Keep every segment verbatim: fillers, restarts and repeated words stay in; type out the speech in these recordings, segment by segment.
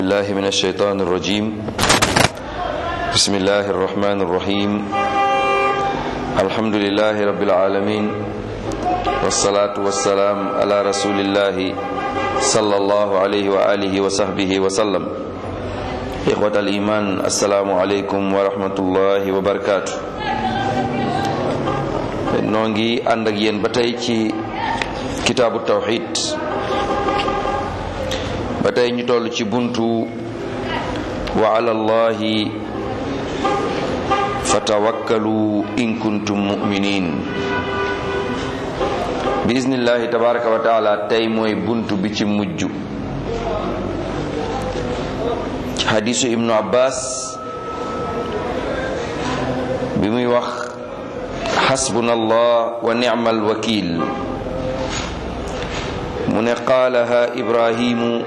الله من الشيطان الرجيم بسم الله الرحمن الرحيم الحمد لله رب العالمين والصلاة والسلام على رسول الله صلى الله عليه وآله وصحبه وسلم إخوة الإيمان السلام عليكم ورحمة الله وبركاته نونغي ànd ak yéen ba tey ci kitaabu tawhid ba tey ñu toll ci buntu wa ala allahi fatawakkalu in kuntum mu'minin bi iznillahi tabaraka wa taala tey mooy buntu bi ci mujj ci hadisu ibnu abbas bi muy wax hasbunallah wa ni'mal wakil mu ne qaalaha ibrahimu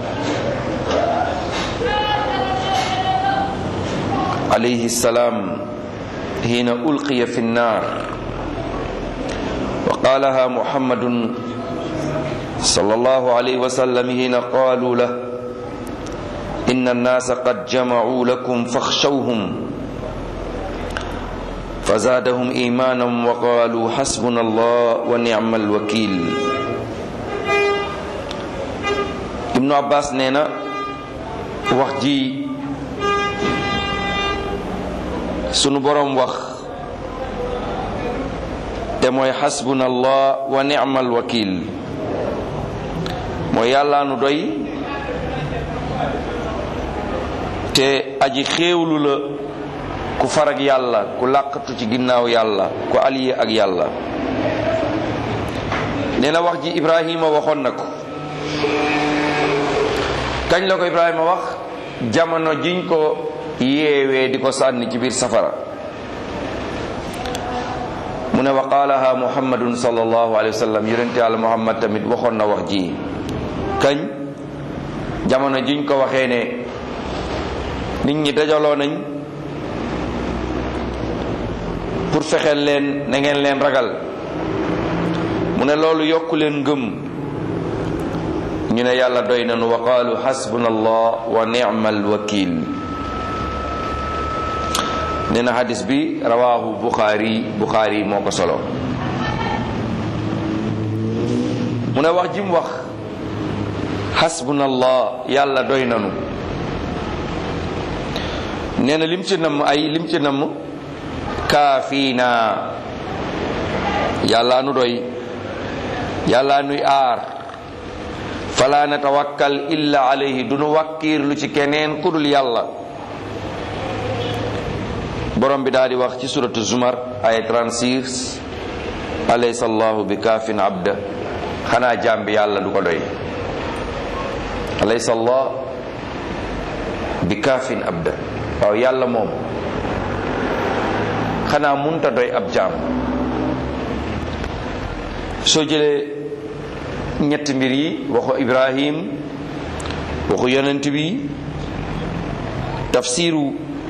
alayhi salaam hiina ulqiya fi nnaar wa qaalaha muhammadun sallallahu alayhi wa sallam hiina qaalu lahu inna nnaasa qad jamacuu lakum faxshawhum fazaadahum iimaanan wa qaaluu xasbuna allah wa nicmal wakiil. Ibnu Abbas nee na wax ji sunu boroom wax te mooy xasbuna allah wa ni'mal wakil mooy yàlla nu doy te aji xéewlu la ku farag yàlla ku làqatu ci ginnaaw yàlla ku allié ak yàlla. nee na wax ji Ibrahima waxoon na ko. kañ la ko Ibrahima wax? jamono jiñ ko yeewee di ko sànni ci biir safara. mu ne wa qaalaha muhammadun sallallahu alayhi wa sallam yonente yàlla muhammad tamit waxoon na wax ji kañ? jamono jiñ ko waxee ne nit ñi dajaloo nañ pour fexeel leen na ngeen leen ragal. mu ne loolu yokku leen ngëm. ñu ne yàlla doy nañu wa qaalu xasbuna allah wa ni'mal wakil. nee na hadis bi rawaahu buxaari buxaari moo ko solo. mu ne wax ji mu wax xasbuna allah yàlla doy nañu. nee na lim ci namm ay lim ci namm kaafiina yàlla nu doy yàlla nuy aar. fala natawakkal illa alayhi du nu wàkkiir lu ci keneen ku dul yàlla. borom bi daal di wax ci suratu zumar ay trente-six alaysa allahu bi kaafin abda xanaa jaam bi yàlla du ko doy. alaysa allah bi kaafin abda waaw yàlla moom xanaa munta doy ab jaam. soo jëlee ñetti mbir yi waxu Ibrahim waxu yonent bi tafsiru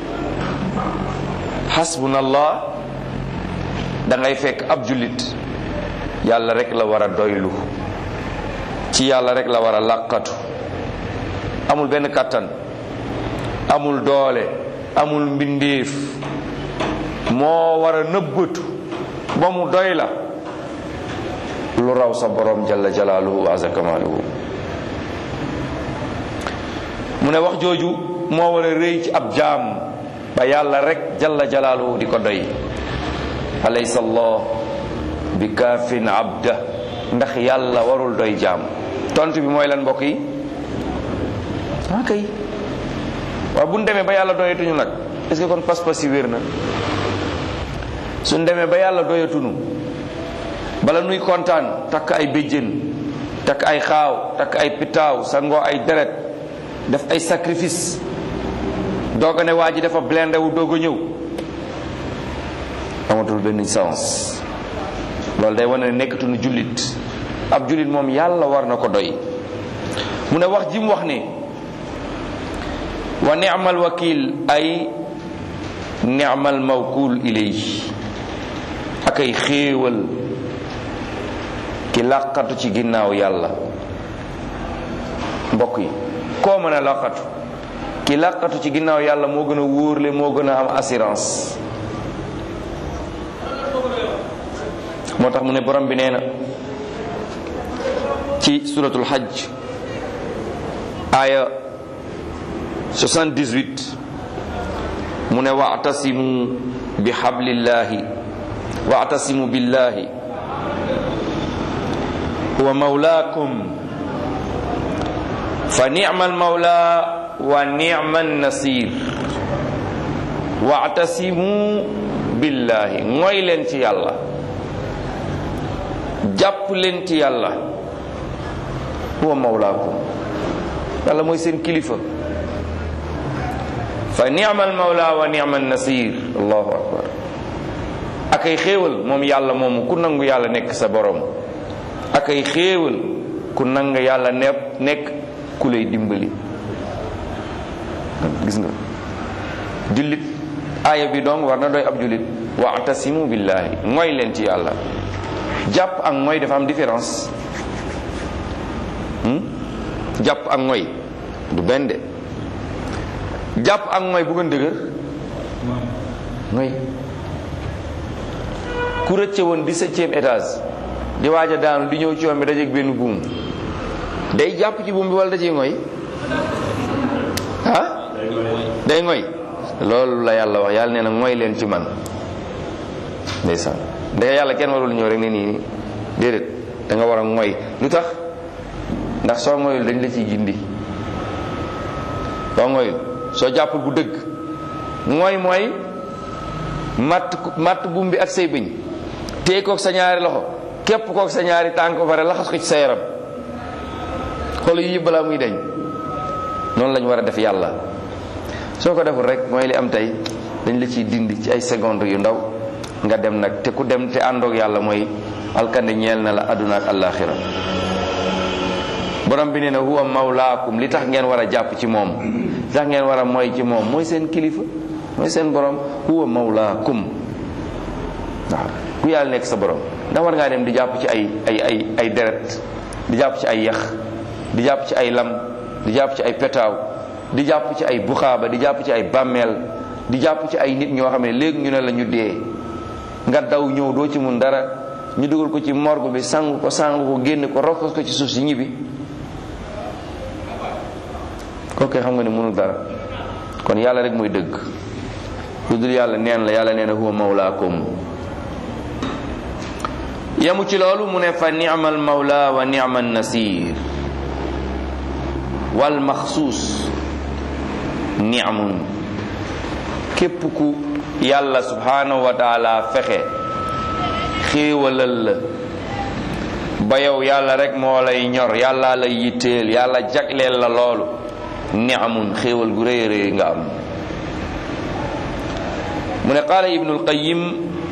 hasbunallah da ngay fekk ab jullit yàlla rek la war a doylu ci yàlla rek la war a làqatu. amul benn kàttan amul doole amul mbindeef moo war a nëbbatu ba mu doy la lu raw sa borom jalla jalaaluhu wa azza kamaaluhu. mu ne wax jooju moo war a rëy ci ab jaam ba yàlla rek jalla jalaaluhu di ko doy. alaysa allah bi kaafin abda ndax yàlla warul doy jaam. tontu bi mooy lan mbokk yi? ok waaw bu ñu demee ba yàlla doyatuñu nag est-ce que kon pas-pas yi wér na? suñ demee ba yàlla doyatuñu bala nuy kontaan takk ay béjjén takk ay xaaw takk ay pitaaw sangoo ay deret def ay sacrifice doog a ne waa ji dafa blindé wu doog a ñëw amatul benn sens. loolu day wane ne nekkatuñu jullit. ab jullit moom yàlla war na ko doy. mu ne wax ji mu wax ne wa ni'mal wakil ay ni'mal mawkul ilayhi ak ay xéewal ki làqatu ci ginnaaw yàlla. mbokk yi koo mën a laqatu ki làqatu ci ginnaaw yàlla moo gën a wóorle moo gën a am assurance. moo tax mu ne borom bi nee na ci suratul hajj aya soixante-dix-huit mu ne wa'tasimu bi hablillahi wa'tasimu billahi huwa mawlaakum fa ni'mal mawla wa ni'man nasir. wa'tasimu billahi mooy leen ci yàlla, jàpp leen ci yàlla. huwa mawlaakum yàlla mooy seen kilifa. fa ni'mal mawla wa ni'man nasir. allahu akbar. ak ay xéewal moom yàlla moomu ku nangu yàlla nekk sa borom. ak ay xéewal ku nangu yàlla nepp nekk ku lay dimbali. gis nga jullit aaya bi donc war na doy ab jullit. wa'tasimu billahi mooy leen ci yàlla. jàpp ak mooy dafa am différence. jàpp ak mooy du benn de. jàpp ak mooy bu gën dëgër mooy ku rëcce woon dix-septième étage di waaj a daanu di ñëw ci yoon bi dajeeg benn buum day jàpp ci buum bi wala da ciy mooy ah day mooy. loolu la yàlla wax yàlla nee na mooy leen ci man ndeysaan. da yàlla kenn warul ñëw rek ne nii nii déedéet da nga war a mooy. lu tax? ndax soo mooyul dañ la ciy gindi. soo mooyul soo jàppul bu dëgg mooy mooy matt matt buum bi ak say bëñ téye kook sa ñaari loxo képp kook sa ñaari tànk ba pare laxas ko ci sa yaram. xool yi balaa muy deñ noonu lañ war a def yàlla. soo ko deful rek mooy li am tey dañ la ciy dindi ci ay secondes yu ndaw nga dem nag te ku dem te àndoog yàlla mooy alkande ñeel na la àdduna ak àllaaxira. borom bi nee na huwa mawlaakum li tax ngeen war a jàpp ci moom li tax ngeen war a mooy ci moom mooy seen kilifa mooy seen borom. huwa mawlaakum waaw ku yàlla nekk sa borom ndax war ngaa dem di jàpp ci ay ay ay ay deret di jàpp ci ay yax di jàpp ci ay lam di jàpp ci ay petaaw di jàpp ci ay buxaaba di jàpp ci ay bàmmeel di jàpp ci ay nit ñoo xam ne léegi ñu ne la ñu dee nga daw ñëw doo ci mun dara ñu dugal ko ci morgue bi sangu ko sangu ko génn ko rokkos ko ci suuf si ñibbi kooku xam nga ne mënul dara. kon yàlla rek mooy dëgg lu dul yàlla neen la. yàlla nee na huwa mawlaakum. yamu ci loolu mu ne fa ni'mal mawla wa ni'man nasir. wal maxsuus ni'amun képp ku yàlla subhanahu wa taala fexe xéewalal la ba yow yàlla rek moo lay ñor yàlla lay yitteel yàlla jagleel la loolu ni'amun xéewal gu rëy rëy nga am. mu ne qaala ibnul qayyim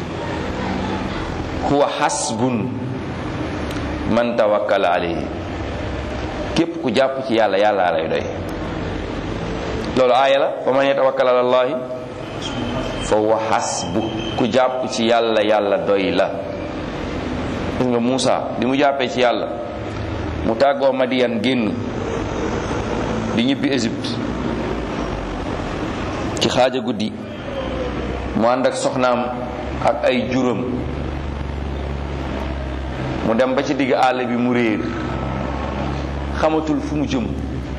huwa hasbun man tawakkala alayhi képp ku jàpp ci yàlla yàlla lay doy. loolu aaya la wa man yatawakkal ala allahi fa huwa hasbu ku jàpp ci yàlla yàlla doy la. gis nga Muusa bi mu jàppee ci yàlla mu tàggoo Madiyan génn di ñibbi Égypte ci xaaja guddi mu ànd ak soxnaam ak ay juróom mu dem ba ci digg àll bi mu réer xamatul fu mu jëm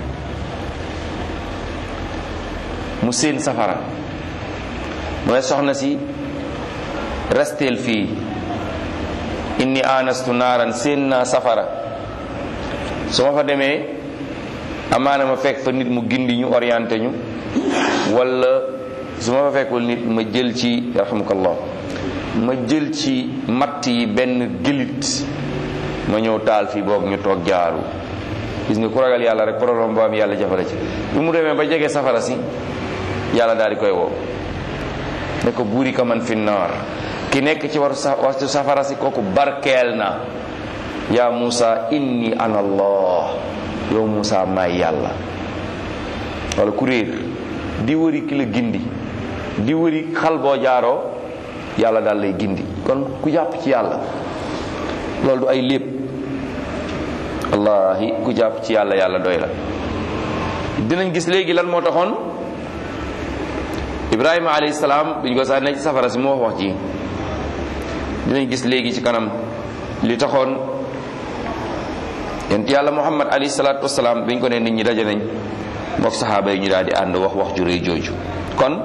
mu seen safara mu ne soxna si resteel fii inni anastu naaran seen naa safara su ma fa demee amaana ma fekk fa nit mu gindi ñu orienté ñu wala su ma fa fekkul nit ma jël ci yarhamukallah ma jël ci matt yi benn gëlit ma ñëw taal fii boog ñu toog jaaru. gis nga ku ragal yàlla rek problème boo am yàlla jafale ci. bi mu demee ba jege safara si yàlla daal di koy woo ne ko buuri ka man fi naar ki nekk ci waru waxtu safara si kooku barkeel na. yaa Muusa inni ana allah yow Muusa maay yàlla. wala ku réer di wëri ki la gindi di wëri xal boo jaaroo yàlla daal lay gindi. kon ku jàpp ci yàlla loolu du ay lépp wallahi ku jàpp ci yàlla yàlla doy la. dinañ gis léegi lan moo taxoon Ibrahima alayhi salaam biñ ko sànnee ci safara si moo wax wax ji dinañ gis léegi ci kanam li taxoon yonent yàlla Muhammad alayhi salaatu wasalaam biñ ko ne nit ñi daje nañ mook saxaaba yi ñu daal di ànd wax wax ju rëy jooju. kon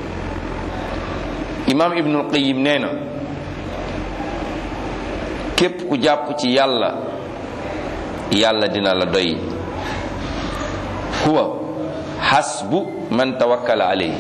imaam Ibnul Qayyim nee na képp ku jàpp ci yàlla yàlla dina la doy. huwa hasbu man tawakkala alayhi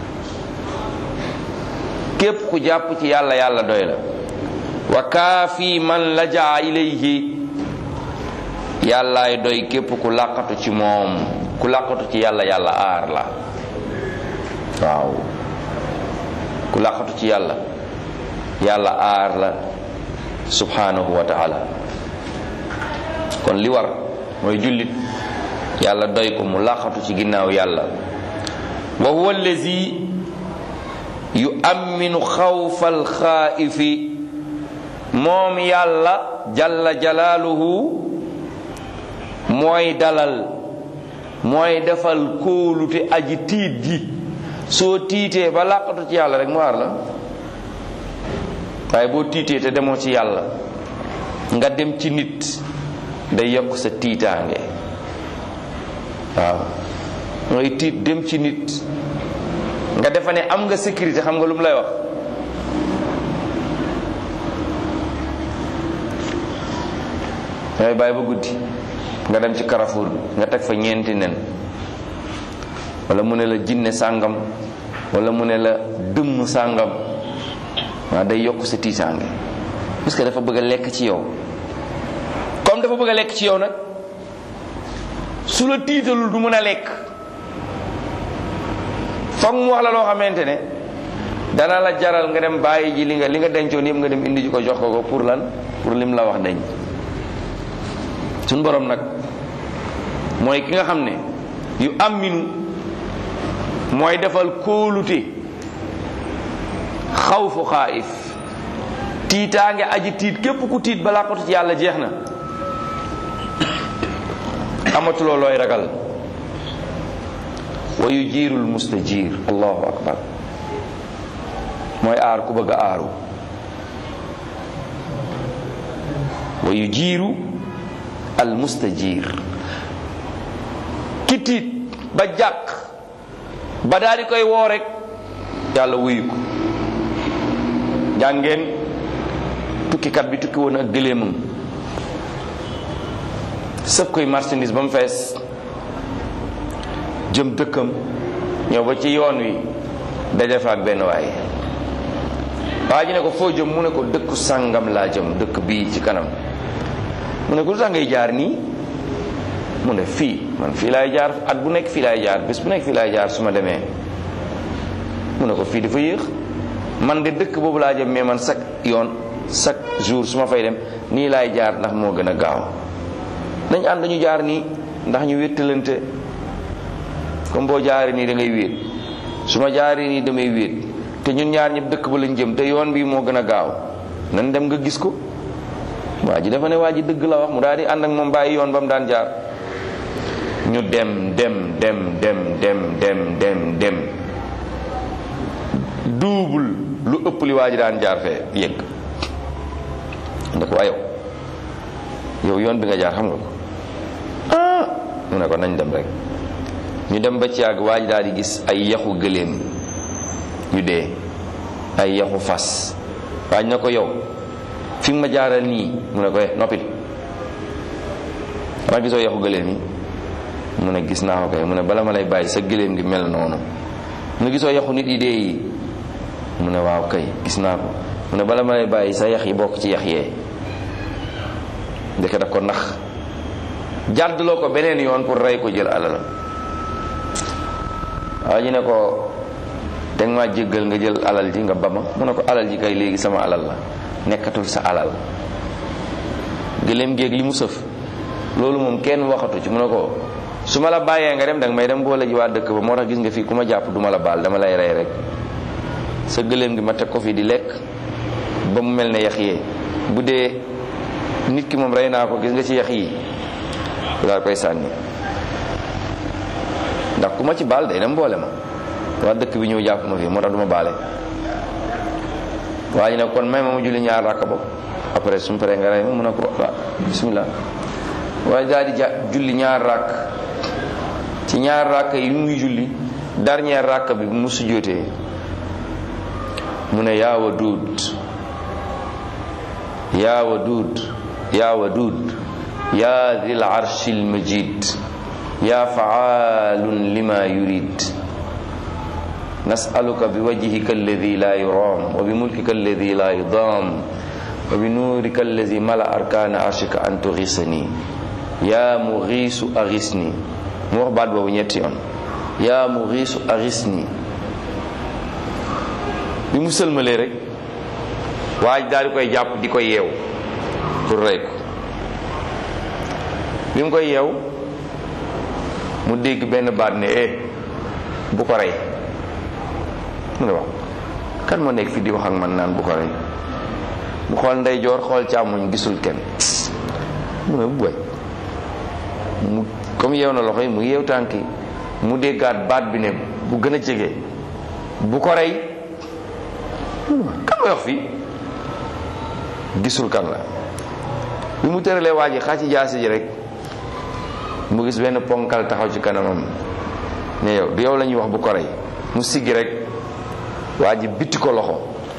képp ku jàpp ci yàlla yàlla doy la. wa kaafi man lajaa ilayhi yàllaay doy képp ku làqatu ci moom ku làqatu ci yàlla yàlla aar la. waaw ku làqatu ci yàlla yàlla aar la subhanahu wa ta'ala. kon li war mooy jullit yàlla doy ko mu làqatu ci ginnaaw yàlla. wa huwa allazi yu'minu xawfal xaa'ifi moom yàlla jalla jalaaluhu mooy dalal mooy defal kóolute aji tiit ji. soo tiitee ba làqatu ci yàlla rek mu aar la waaye boo tiitee te demoo ci yàlla nga dem ci nit day yokk sa tiitaange. waaw mooy tiit dem ci nit nga defa ne am nga sécurité xam nga lu mu lay wax dangay bàyyi ba guddi nga dem ci Carrefour bi nga teg fa ñeenti nen wala mu ne la jinne sàngam wala mu ne la dëmm sàngam waaw day yokk sa tiitaange parce que dafa bëgg a lekk ci yow. comme dafa bëgg a lekk ci yow nag su la tiitalul du mën a lekk foog mu wax la loo xamante ne dana la jaral nga dem bàyyi ji li nga li nga dencoon yëpp nga dem indi ji ko jox ko ko pour lan pour lim la wax dañ. suñ borom nag mooy ki nga xam ne yu aminu mooy defal kóolute xawfu xaayif tiitaange aji tiit képp ku tiit balaa ko ci yàlla jeex na amatuloo looy ragal. wa yujiirul mustajir allahu akbar mooy aar ku bëgg a aaru. wa yujiiru al mustajir ki tiit ba jàq ba daal di koy woo rek yàlla wuyu ko. jàngeen tukkikat bi tukki woon ak gëléemam sëf koy marchandise ba mu fees jëm dëkkam ñëw ba ci yoon wi daje fa ak benn waay waa ji ne ko foo jëm mu ne ko dëkku sàngam laa jëm dëkk bii ci kanam mu ne ko lu tax ngay jaar nii mu ne fii man fii laay jaar at bu nekk fii laay jaar bés bu nekk fii laay jaar su ma demee mu ne ko fii dafa yéex man de dëkk boobu laa jëm mais man chaque yoon chaque jour su ma fay dem nii laay jaar ndax moo gën a gaaw nañ ànd dañu jaar nii ndax ñu wéttalante comme boo jaaree nii da ngay wéet su ma jaaree nii damay wéet te ñun ñaar ñëpp dëkk ba lañ jëm te yoon bi moo gën a gaaw nan dem nga gis ko. waa ji dafa ne waa ji dëgg la wax mu daal di ànd ak moom bàyyi yoon ba mu daan jaar ñu dem dem dem dem dem dem dem dem double lu ëpp li waa ji daan jaar fee yëgg ne ko waa yow yow yoon bi nga jaar xam nga ko ah mu ne ko nañ dem rek ñu dem ba ci yàgg waa ji daal di gis ay yaxu gëléem yu dee ay yaxu fas waa ji ne ko yow fi nga ma jaaral nii mu ne ko noppil xanaa gisoo yaxu gëléem yi mu ne gis naa ko kay mu ne bala ma lay bàyyi sa gëléem gi mel noonu mu ne gisoo yaxu nit yi dee yi mu ne waaw kay gis naa ko mu ne bala ma lay bàyyi sa yax yi bokk ci yax yee ndeke daf ko nax jàddloo ko beneen yoon pour rey ko jël alal waaw ji ne ko danga maa jéggal nga jël alal ji nga bama mu ne ko alal ji kay léegi sama alal la nekkatul sa alal gëléem géeg li mu sëf loolu moom kenn waxatu ci mu ne ko su ma la bàyyee nga dem danga may dem boole ji waa dëkk ba moo tax gis nga fii ku ma jàpp duma la baal dama lay rey rek sa gëléem gi ma teg ko fii di lekk ba mu mel ne yax yee bu dee nit ki moom rey naa ko gis nga ci yax yi daal koy sànni ndax ku ma ci baal day dem boole ma waa dëkk bi ñëw jàpp ma fii moo tax du ma baale. waa ji nag kon may ma ma julli ñaar rakk ba après su ma paree nga rey ma mun a ko waaw bismillah. waaye daal di ja julli ñaar rakk ci ñaar rakk yi muy julli dernier rakk bi mu sujjóotee mu ne yaa Waduud yaa Waduud yaa Waduud yaa Zil Arshil Majid yaa fa'aalun lima yurid nas'aluka bi wajhika alladhi la yuram wa bi mulkika alladhi la yudam wa bi nuurika alladhi mala arkana arshika an tughisani yaa mughiisu aghisni mu wax baat boobu ñetti yoon yaa mughiisu aghisni bi mu sëlmalee rek waaj daal di koy jàpp di ko yeew pour rey ko bi mu koy yeew mu dégg benn baat ne eh bu ko rey mu ne wax kan moo nekk fi di wax ak man naan bu ko rey mu xool ndeyjoor xool càmmoñ gisul kenn mu ne bu boy mu comme yeew na loxo yi mu yeew tànk yi mu déggaat baat bi ne bu gën a jege bu ko rey kan mooy wax fii gisul kan la bi mu tëralee waa ji xaa ci jaasi ji rek mu gis benn ponkal taxaw ci kanamam ne yow du yow la ñuy wax bu ko rey mu siggi rek waa ji bitti ko loxo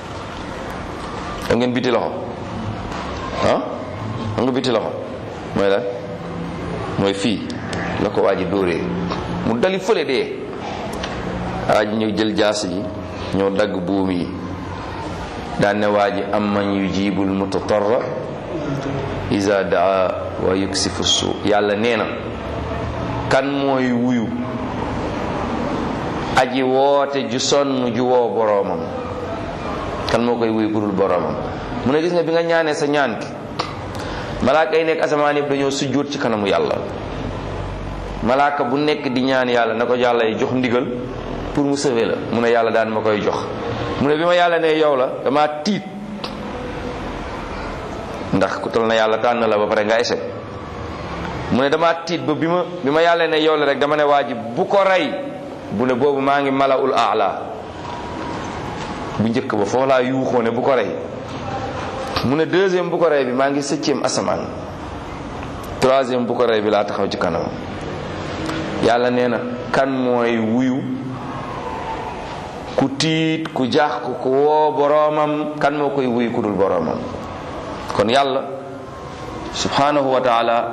da ngeen bitti loxo ah xam nga bitti loxo mooy la mooy fii la ko waa ji dóoree mu dali fële dee waa ji ñëw jël jaasi ji ñëw dagg buum yi daan ne waa ji am man yujibul mutatarra iza daa wa yuksifu suu yàlla nee na kan mooy wuyu aji woote ju sonn ju woo boroomam kan moo koy wuyu ku dul boroomam mu ne gis nga bi nga ñaanee sa ñaan ki malaaka yi nekk asamaan yëpp dañoo sujjóot ci kanamu yàlla malaaka bu nekk di ñaan yàlla na ko yàlla jox ndigal pour mu sauver la mu ne yàlla daan ma koy jox mu ne bi ma yàlla ne yow la dama tiit ndax ku tol na yàlla tànn la ba pare nga échec mu ne dama tiit ba bi ma bi ma yàlla ne yow la rek dama ne waa ji bu ko rey bu ne boobu maa ngi malaul aala bu njëkk ba foofu laa yuuxoo ne bu ko rey mu ne deuxième bu ko rey bi maa ngi septième asamaan troisième bu ko rey bi laa taxaw ci kanam yàlla nee na kan mooy wuyu ku tiit ku jaax ku ku woo boroomam kan moo koy wuyu ku dul boroomam kon yàlla subhanahu wa taala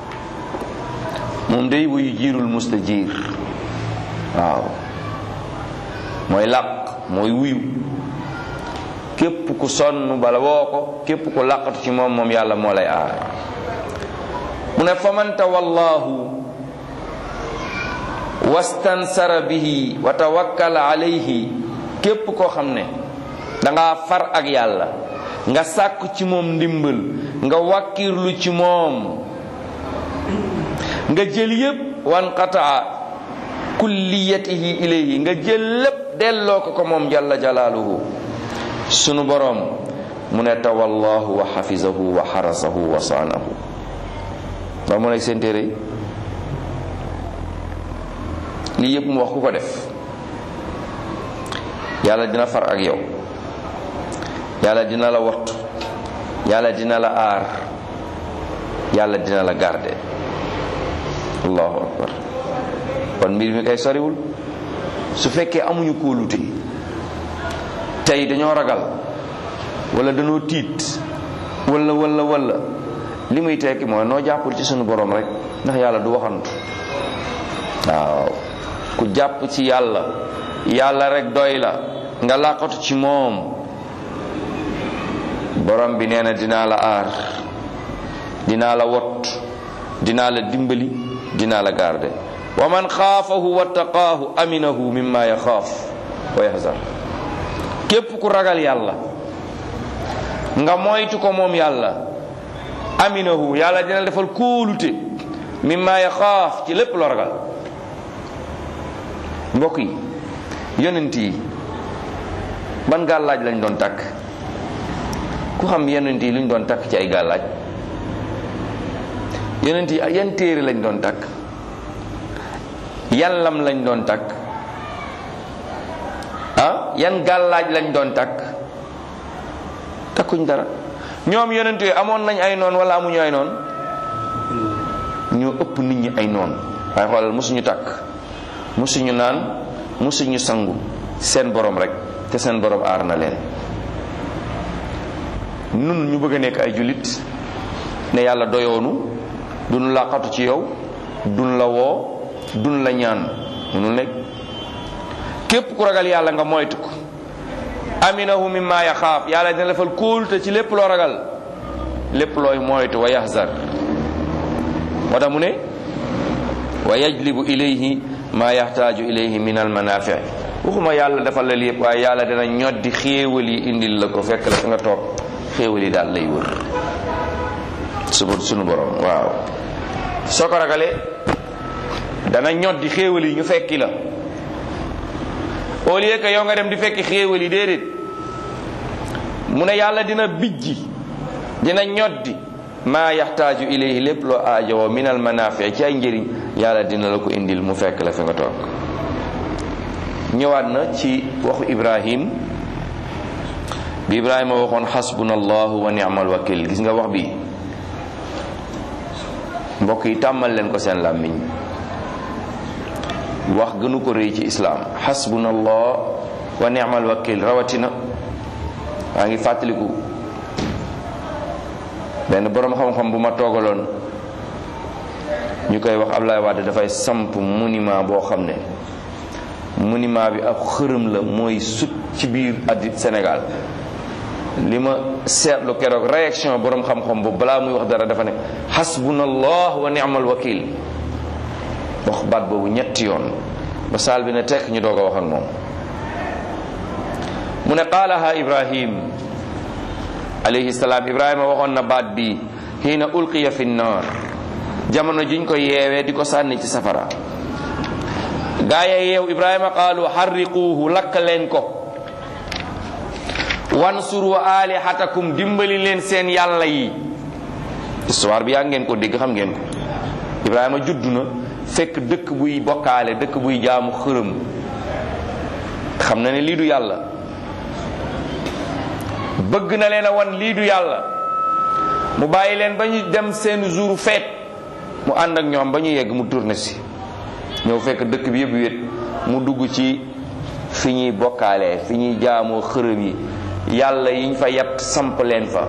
moom day wuyu jiirul mustajiir waaw mooy làq mooy wuyu képp ku sonn bala woo ko képp ku làqatu ci moom moom yàlla moo lay aar mu ne faman tawallahu wastansara bihi wa tawakkala alayhi képp koo xam ne danga far ak yàlla nga sàkku ci moom ndimbal nga wàkkirlu ci moom nga jël yépp wanqataa kulliyatihi ilayhi nga jël lépp delloo ko ko moom jalla jalaaluhu sunu boroom mu ne tawallahu wa xafizahu wa xarasahu wa saanahu ba mu nekk seen téere yi lii yépp mu wax ku ko def yàlla dina far ak yow yàlla dina la wattu yàlla dina la aar yàlla dina la garder allahu akbar kon mbir mi kay soriwul su fekkee amuñu kóolute tey dañoo ragal wala dañoo tiit wala wala wala li muy tekki mooy noo jàppul ci sunu borom rek ndax yàlla du waxantu waaw ku jàpp ci yàlla yàlla rek doy la nga làqatu ci moom borom bi nee na dinaa la aar dinaa la wot dinaa la dimbali dinaa la garder wa man xaafahu wattaqaahu aminahu mimma yaxaaf wa yaxzar képp ku ragal yàlla nga moytu ko moom yàlla aminahu yàlla dina defal kóolute mimma yaxaaf ci lépp loo ragal mbokk yi yonent yi ban gàllaaj lañ doon takk ku xam yonent yi luñ doon takk ci ay gàllaaj yonent yi yan téere lañ doon takk yan lam lañ doon takk ah yan gàllaaj lañ doon takk takkuñ dara. ñoom yonent yi amoon nañ ay noon wala amuñu ay noon ñoo ëpp nit ñi ay noon waaye xoolal mosuñu takk mosuñu naan mosuñu sangu seen borom rek te seen borom aar na leen. nun ñu bëgg a nekk ay jullit ne yàlla doyoonu duñ làqatu ci yow duñ la woo duñ la ñaan munul nekk. képp ku ragal yàlla nga moytu ko aminahu mimma yaxaaf yàlla dina defal kóolute ci lépp loo ragal lépp looy moytu wa yahzar moo tax mu ne wa yajlibu ilayhi ma yaxtaaju ilayhi min al manafi waxuma yàlla defal la lépp waaye yàlla dina ñoddi xéewal yi indil la ko fekk la fi nga toog xéewal yi daal lay wër suba sunu borom waaw soo ko ragalee dana ñoddi xéewal yi ñu fekki la au lieu que yow nga dem di fekki xéewal yi déedéet mu ne yàlla dina bijji dina ñoddi maa yaxtaaju ilayhi lépp loo aajowoo minal manaafi ci ay njëriñ yàlla dina la ko indil mu fekk la fi nga toog. ñëwaat na ci waxu Ibrahim bi Ibrahima waxoon xasbunallahu wa ni'mal wakil gis nga wax bi mbokk yi tàmmal leen ko seen làmmiñ wax gënu ko rëy ci islaam xasbunallah wa ni'mal wakil rawatina waa ngi fàttaliku benn boroom xam-xam bu ma toogaloon ñu koy wax Ablaye Wade dafay samp monument boo xam ne monument bi ab xërëm la mooy sut ci biir addi Sénégal li ma seetlu keroog réaction boroom xam-xam boobu balaa muy wax dara dafa ne xasbunallah wa ni'mal wakil wax baat boobu ñetti yoon ba saal bi ne tekk ñu doog a wax ak moom mu ne qaalaha Ibrahim alayhi salaam Ibrahima waxoon na baat bi hiina ulqiya fi nnaar jamono jiñ ko yeewee di ko sànni ci safara gaaya yeew Ibrahima qaalu harriquuhu lakk leen ko wansuru alihatakum dimbali leen seen yàlla yi histoire bi yaa ngeen ko dégg xam ngeen ko Ibrahima juddu na fekk dëkk buy bokkaale dëkk buy jaamu xërëm xam na ne lii du yàlla bëgg na leen a wan lii du yàlla mu bàyyi leen ba ñu dem seen jour feet mu ànd ak ñoom ba ñu yegg mu tourné si ñëw fekk dëkk bi yëpp wét mu dugg ci fi ñuy bokkaale fi ñuy jaamoo xërëm yi yàlla yiñ fa yett samp leen fa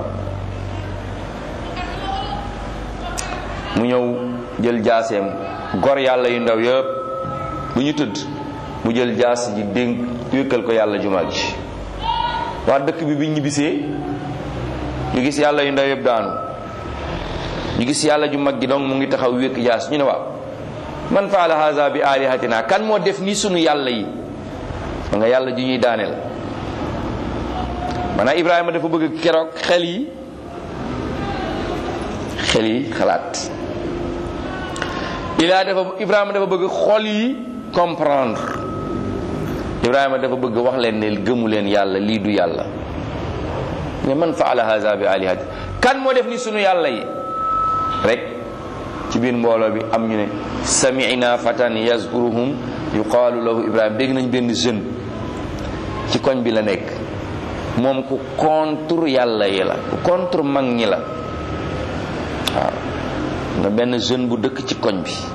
mu ñëw jël jaaseem gor yàlla yu ndaw yëpp bu ñu tëdd mu jël jaas ji dénk wékkal ko yàlla ju mag ji waa dëkk bi bi ñibbisee ñu gis yàlla yu ndaw yëpp daanu ñu gis yàlla ju mag ji donc mu ngi taxaw wékk jaas ñu ne waaw man faala haza bi alihatina kan moo def ni sunu yàlla yi ma nga yàlla ju ñuy daaneel maanaam Ibrahima dafa bëgg keroog xel yi xel yi xalaat ilaa dafa Ibrahima dafa bëgg xol yi comprendre Ibrahima dafa bëgg wax leen ne gëmu leen yàlla lii du yàlla mais man faala haza bi alihati kan moo def ni sunu yàlla yi rek ci biir mbooloo bi am ñu ne sami'na fatan yazkuruhum yuqaalu lahu Ibrahima dégg nañ benn jeune ci koñ bi la nekk moom ku contre yàlla yi la ku contre mag ñi la waaw nga benn jeune bu dëkk ci koñ bi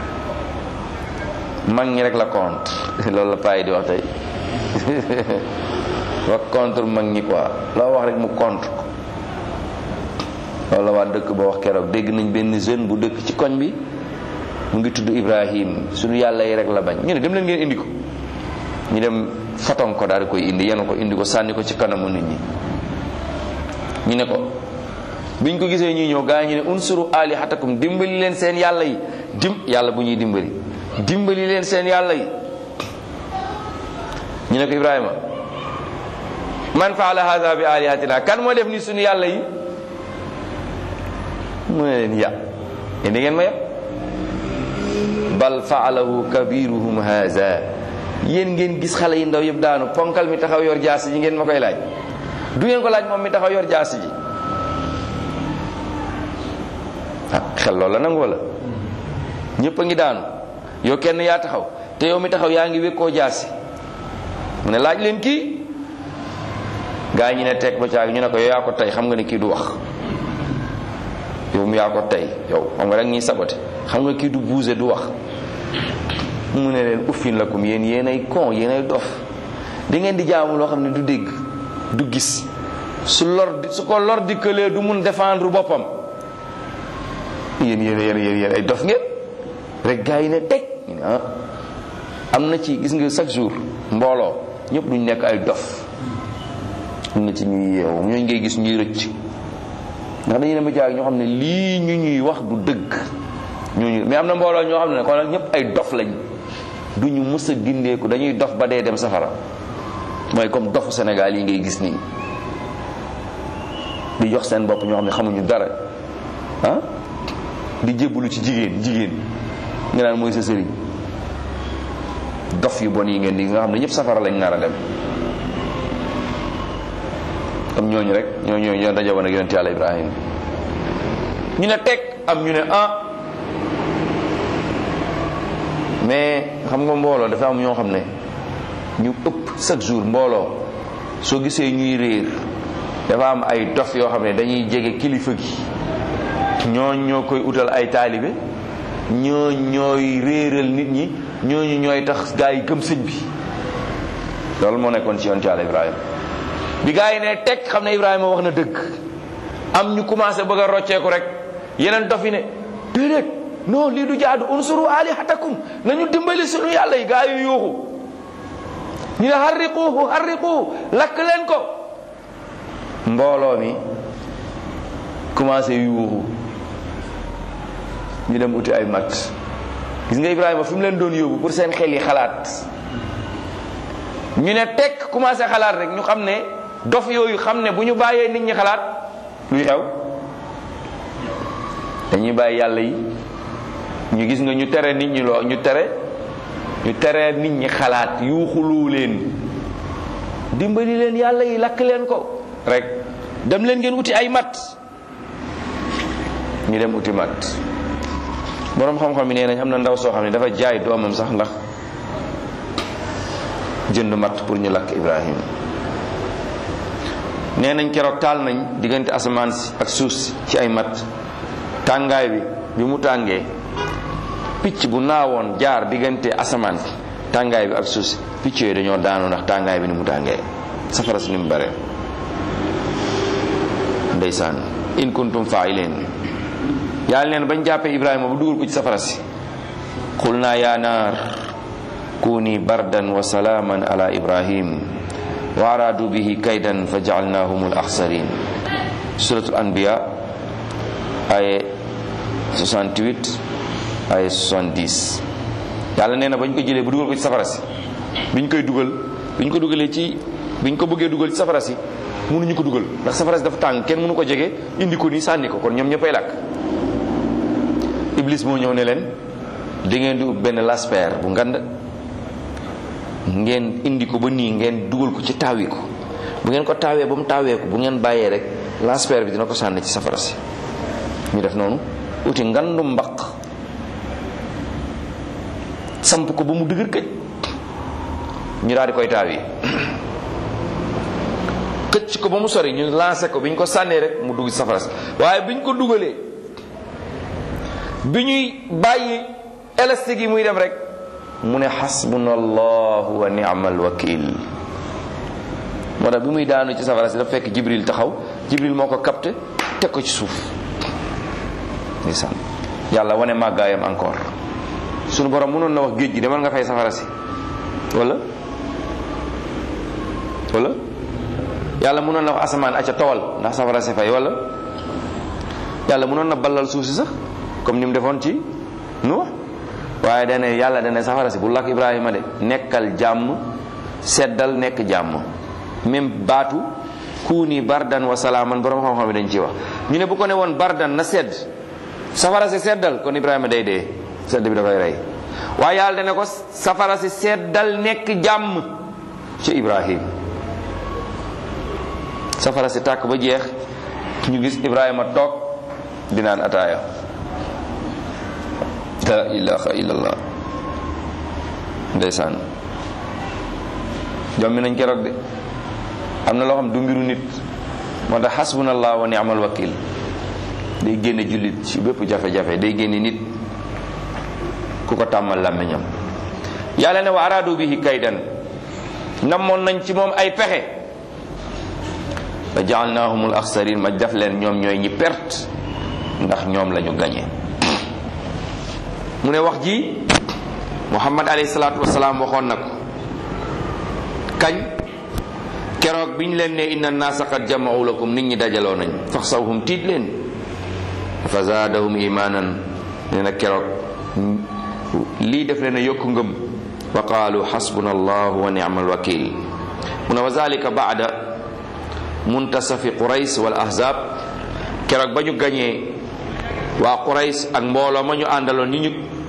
mag ñi rek la contre loolu la paa yi di wax tey wax contre mag ñi quoi loo wax rek mu contre ko loolu la waa dëkk ba wax keroog dégg nañ benn jeune bu dëkk ci koñ bi mu ngi tudd Ibrahim suñu yàlla yi rek la bañ ñu ne dem leen ngeen indi ko ñu dem foton ko daal di koy indi yenu ko indi ko sànni ko ci kanamu nit ñi ñu ne ko biñ ko gisee ñuy ñëw gaa ñu ne unsuru alihatakum dimbali leen seen yàlla yi dim yàlla bu ñuy dimbali dimbali leen seen yàlla yi ñu ne ko Ibrahima man faala hada bi alihatina kan moo def ni suñu yàlla yi mu ne leen ya yéen da ngeen ma yab bal faalahu kabiruhum hada yéen ngeen gis xale yi ndaw yëpp daanu ponkal mi taxaw yor jaasi ji ngeen ma koy laaj du ngeen ko laaj moom mi taxaw yor jaasi ji ah xel loolu la nangu wala ñëpp a ngi daanu yow kenn yaa taxaw te yow mi taxaw yaa ngi wékkoo jaasi mu ne laaj leen kii gaa yi ñu ne teg ba caag ñu ne ko yow yaa ko tey xam nga ne kii du wax yow mu yaa ko tey yow xam nga rek ñuy sabote xam nga kii du buuse du wax mu ne leen uffin lakum yéen yéen ay con yéen ay dof da ngeen di jaamu loo xam ne du dégg du gis su lor su ko lor di këlee du mun défendre boppam yéen yéen yéen yéen yéen ay dof ngeen rek gaa yi ne teg ah am na ci gis nga chaque jour mbooloo ñëpp duñ nekk ay dof am na ci ñuy yeewu ñooñu ngay gis ñuy rëcc ndax dañu ne ma jaag ñoo xam ne lii ñu ñuy wax du dëgg ñooñu mais am na mbooloo ñoo xam ne kon ñëpp ay dof lañ duñu mës a gindeeku dañuy dof ba dee dem safara mooy comme dofu Sénégal yi ngay gis nii di jox seen bopp ñoo xam ne xamuñu dara ah di jébbalu ci jigéen jigéen nga naan mooy sa sëriñ dof yu bon yi ngeen di nga xam ne ñëpp safara lañ nar a dem am ñooñu rek ñooñu ñoo daje woon ak yonent Yàlla Ibrahim ñu ne teg am ñu ne ah mais xam nga mbooloo dafa am ñoo xam ne ñu ëpp chaque jour mbooloo soo gisee ñuy réer dafa am ay dof yoo xam ne dañuy jege kilifa gi ñooñ ñoo koy utal ay taalibe ñooñ ñooy réeral nit ñi ñooñu ñooy tax gaa yi gëm sëñ bi loolu moo nekkoon ci yonent Yàlla Ibrahima bi gaa yi ne teg xam ne Ibrahima wax na dëgg am ñu commencé bëgg a rocceeku rek yeneen dof yi ne déedéet non lii du jaadu unsuru alihatakum nañu dimbali suñu yàlla yi gaa yu yuuxu ñu ne harriquhu harriquhu lakk leen ko mbooloo mi commencé yuuxu ñu dem uti ay mat gis nga Ibrahima fi mu leen doon yóbbu pour seen xel yi xalaat ñu ne tekk commencé xalaat rek ñu xam ne dof yooyu xam ne bu ñu bàyyee nit ñi xalaat luy xew dañuy bàyyi yàlla yi ñu gis nga ñu tere nit ñi loo ñu tere ñu tere nit ñi xalaat yuuxulu leen dimbali leen yàlla yi lakk leen ko rek dem leen ngeen uti ay mat ñu dem uti mat boroom xam-xam yi nee nañ am na ndaw soo xam ne dafa jaay doomam sax ndax jënd mat pour ñu lakk Ibrahim nee nañ keroog taal nañ diggante asamaan si ak suuf si ci ay mat tàngaay bi bi mu tàngee picc bu naawoon jaar diggante asamaan si tàngaay bi ak suuf si picc yooyu dañoo daanu ndax tàngaay bi ni mu tàngee safara si ni mu bare ndeysaan in kuntum fa'ilin yàlla neen bañ jàppee Ibrahima bu dugal ko ci safara si qul naa yaa naar kuni bardan wa salaaman ala Ibrahim wa aradu bihi kaydan fa ja'alnahum al-akhsarin suratul anbiya aye soixante-huit aye soixante-dix yàlla nee na bañ ko jëlee bu dugal ko ci safara si biñ koy dugal biñ ko dugalee ci biñ ko bëggee dugal ci safara si mënuñu ko dugal ndax safara si dafa tàng kenn mënu ko jege indi ko nii sànni ko kon ñoom ñëppay lakk Iblis moo ñëw ne leen da ngeen di ut benn lasper bu ngand ngeen indi ko ba nii ngeen dugal ko ci taawi ko bu ngeen ko taawee ba mu taawee ko bu ngeen bàyyee rek lasper bi dina ko sànni ci safara si ñu def noonu uti ngandu mbaq samp ko ba mu dëgër këj ñu daal di koy taawi këcc ko ba mu sori ñu lancé ko bi ñu ko sànnee rek mu dugg ci safara si waaye bi ñu ko dugalee bi ñuy bàyyi élastique yi muy dem rek mu ne hasbunallahu wa ni'mal wakil moo tax bi muy daanu ci safara si dafa fekk Jibril taxaw Jibril moo ko capté teg ko ci suuf ndeysaan yàlla wane màggaayam encore sunu borom mënoon na wax géej gi demal nga fay safara si wala wala yàlla mënoon na wax asamaan acca towal ndax safara si fay wala yàlla mënoon na ballal suuf si sax comme ni mu defoon ci Nuux waaye dane yàlla dane safara si bu lakk Ibrahima de nekkal jàmm seddal nekk jàmm même baatu kuuni bardan wa salaaman borom xam-xam bi dañ ci wax ñu ne bu ko ne woon bardan na sedd safara si seddal kon Ibrahima day dee sedd bi dafay rey waaye yàlla dane ko safara si seddal nekk jàmm ci Ibrahim safara si tàkk ba jeex ñu gis Ibrahima toog di naan ataaya la ilaha illallah ndeysaan jommi nañ keroog de am na loo xam du mbiru nit moo tax hasbunallah wa ni'mal wakil day génne jullit ci bépp jafe-jafe day génne nit ku ko tàmmal làmmiñam yàlla ne wa araadu bihi kaydan namoon nañ ci moom ay pexe fa ja'alnaahumul axsarin ma def leen ñoom ñooy ñi perte ndax ñoom lañu gañe mu ne wax ji Muhammad alayhi salaatu wasalaam waxoon na ko kañ keroog biñ leen ne inna naasa qad jama'u lakum nit ñi dajaloo nañ faxsawhum tiit leen fa zaadahum imaanan nee na keroog lii def leen a yokku ngëm wa qaalu xasbuna allahu wa ni'mal wakil mu ne wa zalika baada muntasafi qurays wal ahzab keroog ba ñu gañee waa qurays ak mbooloo ma ñu àndaloon ni ñu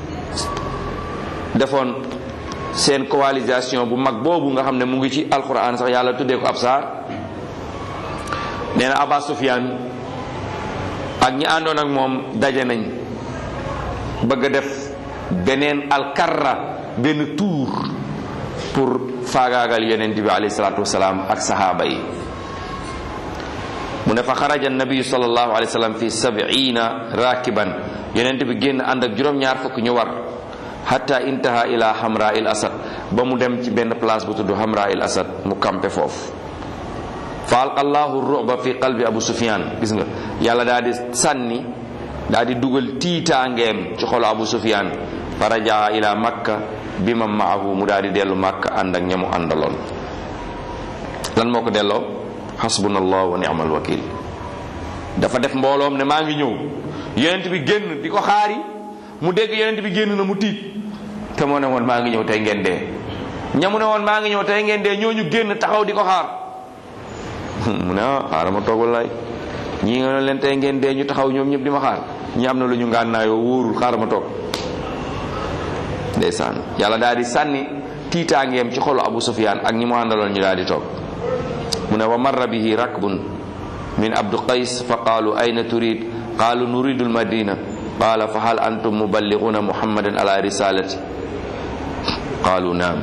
defoon seen coalisation bu mag boobu nga xam ne mu ngi ci alquran sax yàlla tuddee ko ab saar nee na Aba Sufyaan ak ñi àndoon ak moom daje nañ bëgg a def beneen alkarra benn tour pour faagaagal yonent bi alayhi salaatu wasalaam ak sahaaba yi mu ne fa xaraja nabiyu sallallahu alayhi wa sallam fi sab'ina rakiban yonent bi génn ànd ak juróom-ñaar fukk ñu war hatta intaha ila hamra il asad ba mu dem ci benn place bu tudd hamra il asad mu campé foofu fa alqa allahu ru'ba fi qalbi abu sufyan gis nga yàlla daal di sànni daal di dugal tiitaangeem ci xolu abu sufyan fa rajaa ila makka bi man maahu mu daal di dellu makka ànd ak ñamu àndaloon lan moo ko delloo hasbunallahu wa ni'mal wakil dafa def mbooloom ne maa ngi ñëw yonent bi génn di ko xaari mu dégg yonent bi génn na mu tiit te moo ne woon maa ngi ñëw tey ngeen dee ñamu ne woon maa ngi ñëw tey ngeen dee ñooñu génn taxaw di ko xaar mu ne ah xaaral ma toog wallaay ñii nga leen tey ngeen dee ñu taxaw ñoom ñëpp di ma xaar ñi am na lu ñu ngànnaayoo wóorul xaaral ma toog ndeysaan yàlla daal di sànni tiitaangeem ci xolu Abu Sufyaan ak ñi mu àndaloon ñu daal di toog mu ne wa marra bihi rakbun min abdu qays fa qaalu ayna turid qaalu nuridu almadina qaala fa hal antum muballighuna muhammadan ala risalati qaalu naam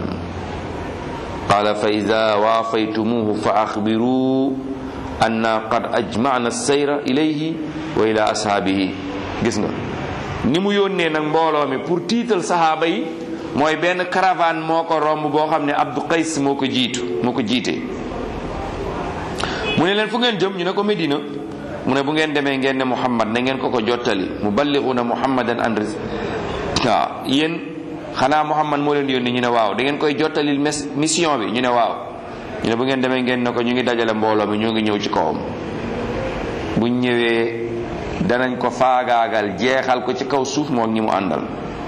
qaala fa ida waafaytumuhu fa axbiru anna qad ajma'na as-sayra ilayhi wa ila ashaabihi gis nga ni mu yónnee nag mbooloo mi pour tiital sahaaba yi mooy benn caravane moo ko romb boo xam ne Abdu Qays moo ko jiitu moo ko jiite mu ne leen fu ngeen jëm ñu ne ko Medina mu ne bu ngeen demee ngeen ne Muhammad na ngeen ko ko jottali muballighuna muhammadan an ris waaw yéen xanaa Muhammad moo leen yónni ñu ne waaw da ngeen koy jottalil mission bi ñu ne waaw ñu ne bu ngeen demee ngeen ne ko ñu ngi dajale mbooloo mi ñoo ngi ñëw ci kawam buñ ñëwee danañ ko faagaagal jeexal ko ci kaw suuf moo ñi mu àndal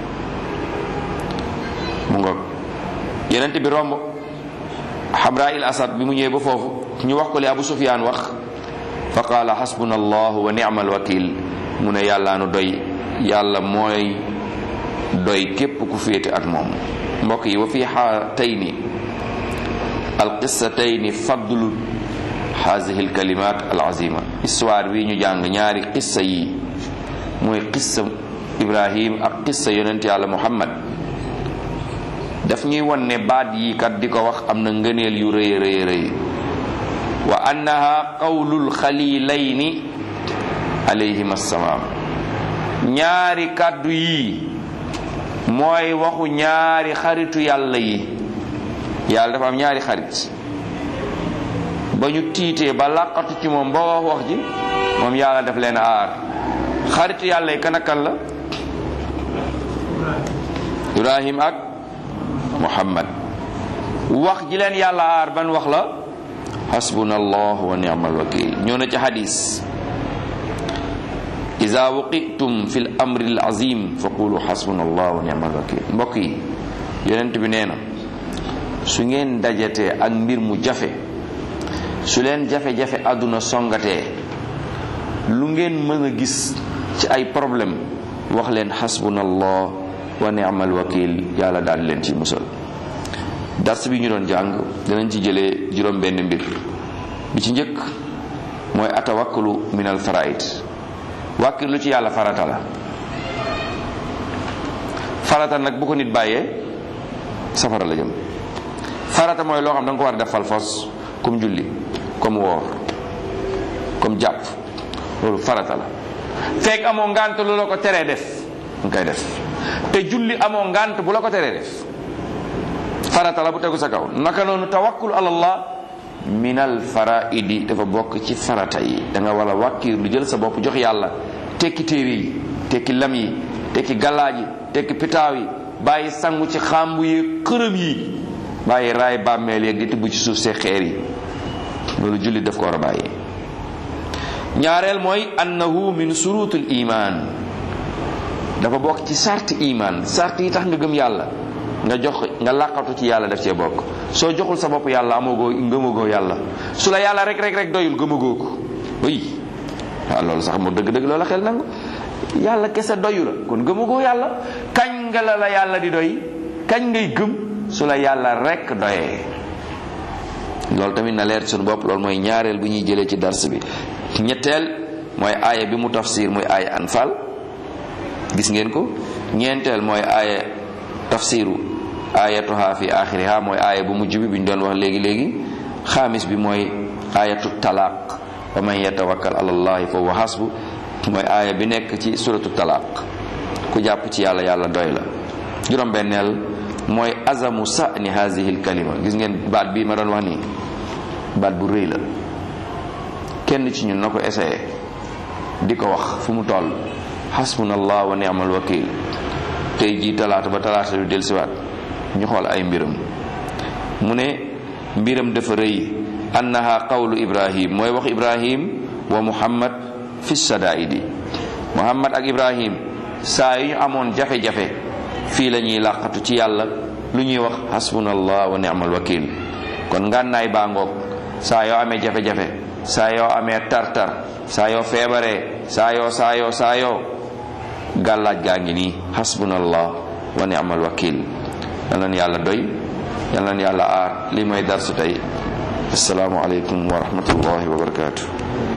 mu ngoog yenent bi romb Hamra il Asad bi mu ñëwee ba foofu ñu wax ko li Abu Sufyaan wax fa qaala hasbuna allahu wa ni'mal wakil mu ne yàlla nu doy yàlla mooy doy képp ku féete ak moom mbokk yi wa fi haatayni alqissatayni fadlu haadihi alkalimat alazima histoire bii ñu jàng ñaari qissa yi mooy qissa Ibrahim ak qissa yonent yàlla Muhammad daf ñuy won ne baat yi kat di ko wax am na ngëneel yu rëy rëy rëy wa annaha qawlul xalilayni alayhim assalaam ñaari kàddu yi mooy waxu ñaari xaritu yàlla yi yàlla dafa am ñaari xarit ba ñu tiitee ba làqatu ci moom ba wax wax ji moom yàlla daf leen aar xaritu yàlla yi kan ak kan la Ibrahim ak Muhammad wax ji leen yàlla aar ban wax la hasbuna allahu wa ni'mal wakil ñoo na ci hadis iza waqitum fil amri al azim fa qulu hasbuna allahu wa ni'mal wakil mbokk yi yonent bi nee na su ngeen dajatee ak mbir mu jafe su leen jafe-jafe àdduna songatee lu ngeen mën a gis ci ay problème wax leen hasbuna allah wa ni'mal wakil yàlla daal leen ci musal dars bi ñu doon jàng danañ ci jëlee juróom benn mbir bi ci njëkk mooy atawakkulu min al faraid wàkkir lu ci yàlla farata la farata nag bu ko nit bàyyee safara la jëm. farata mooy loo xam da nga ko war a def fal fos comme julli comme woor comme jàpp loolu farata la. fekk amoo ngant lu la ko teree def nga koy def te julli amoo ngant bu la ko teree def farata la bu tegu sa kaw. naka noonu tawakkul ala Allah minal faraidi dafa bokk ci farata yi. da nga war a wàkkiir lu jël sa bopp jox yàlla tekki téere yi tekki lam yi tekki galaaj yi tekki pitaaw yi bàyyi sangu ci xàmbu yi xërëm yi bàyyi raay bàmmeel yeeg di tibb ci suuf see xeer yi loolu julli daf ko war a bàyyi. ñaareel mooy annahu min surutul iman dafa bokk ci sart iman sart yi tax nga gëm yàlla nga jox nga làqatu ci yàlla def cee bokk. soo joxul sa bopp yàlla amagoo ngëmagoo yàlla su la yàlla rek rek rek doyul gëmagoo ko oui waaw loolu sax moo dëgg-dëgg loola xel nangu yàlla kese doyu la kon gëmagoo yàlla. kañ nga la la yàlla di doy kañ ngay gëm su la yàlla rek doyee. loolu tamit na leer ci suñu bopp. loolu mooy ñaareel bu ñuy jëlee ci dars bi. ñetteel mooy aaya bi mu tafsir muy aaya anfal gis ngeen ko. ñeenteel mooy aaya tafsiru ayatuha fi axiriha mooy aaya bu mujj bi bi ñu doon wax léegi léegi. xaamis bi mooy ayatu talaq wa man yatawakkal ala allahi fa huwa hasbu mooy aaya bi nekk ci suratu talaq ku jàpp ci yàlla yàlla doy la. juróom-benneel mooy azamu sa'ni hazihi alkalima gis ngeen baat bii ma doon wax nii baat bu rëy la. kenn ci ñun na ko essayé di ko wax fu mu toll hasbunallah wa ni'mal wakil. tey jii talaata ba talaata du dellusiwaat ñu xool ay mbiram. mu ne mbiram dafa rëy. annaha qawlu ibrahim mooy wax ibrahim wa muhammad fi sadaidi. muhammad ak ibrahim saa yu ñu amoon jafe-jafe fii la ñuy làqatu ci yàlla lu ñuy wax hasbunallah wa ni'mal wakil. kon ngànnaay baa ngoog saa yoo amee jafe-jafe saa yoo amee tar-tar saa yoo feebaree saa yoo saa yoo saa yoo gàllaaj gaa ngi nii hasbunallah wa ni'mal wakil. yal na yàlla doy yal na yàlla aar li may darsu tey. assalaamu aleykum wa rahmatullahi wa barakatuh.